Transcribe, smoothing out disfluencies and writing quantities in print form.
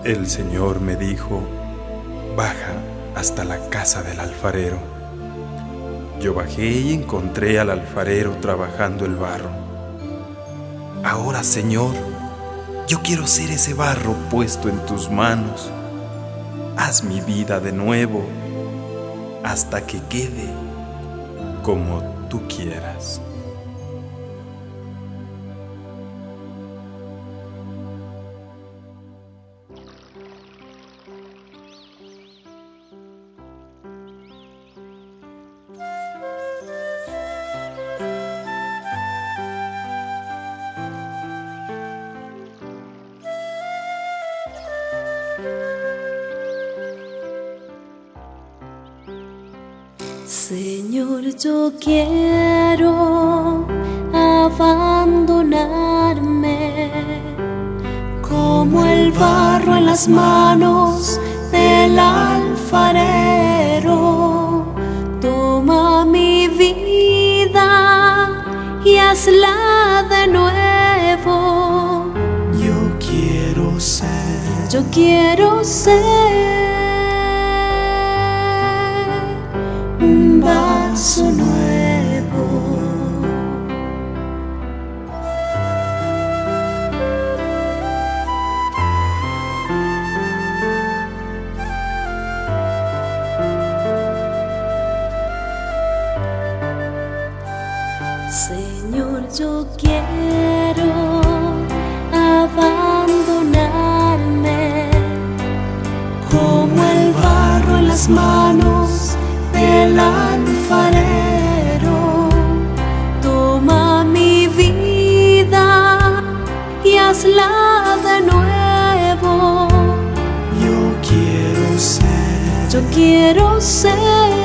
El Señor me dijo: baja hasta la casa del alfarero. Yo bajé y encontré al alfarero trabajando el barro. Ahora, Señor, yo quiero ser ese barro puesto en tus manos. Haz mi vida de nuevo hasta que quede como tú quieras. Señor, yo quiero abandonarme como el barro en las manos del alfarero. Toma mi vida y hazla de nuevo. Yo quiero ser un vaso nuevo. Señor, yo quiero abandonarme como el barro en las manos del alfarero. Toma mi vida y hazla de nuevo. Yo quiero ser